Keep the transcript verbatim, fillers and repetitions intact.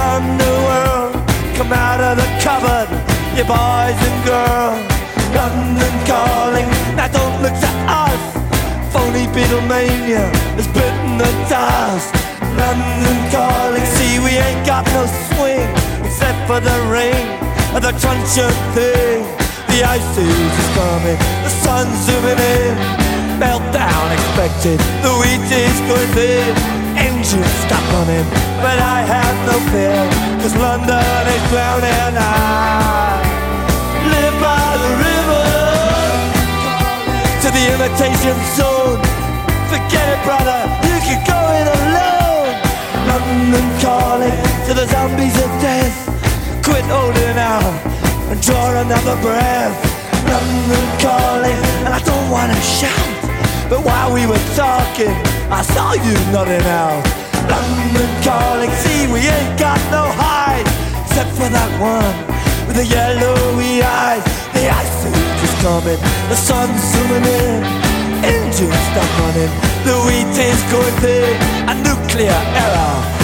underworld, come out of the cupboard, you boys and girls. London calling, now don't look to us. Phony Beatlemania has bitten the dust. London calling, see we ain't got no swing except for the rain and the truncheon thing. The ice age is coming, the sun's zooming in. Meltdown expected, the wheat is going thin. Engines stop running, but I have no fear, cause London is drowning. I live by the river, to the imitation zone. Forget it, brother, you can go it alone. London calling to the zombies of death. Quit holding out and draw another breath. London calling, and I don't wanna shout, but while we were talking, I saw you nodding out. London calling, see we ain't got no hide, except for that one with the yellowy eyes. The ice age is coming, the sun's zooming in. Engines stop running, the wheat is going thin. A nuclear error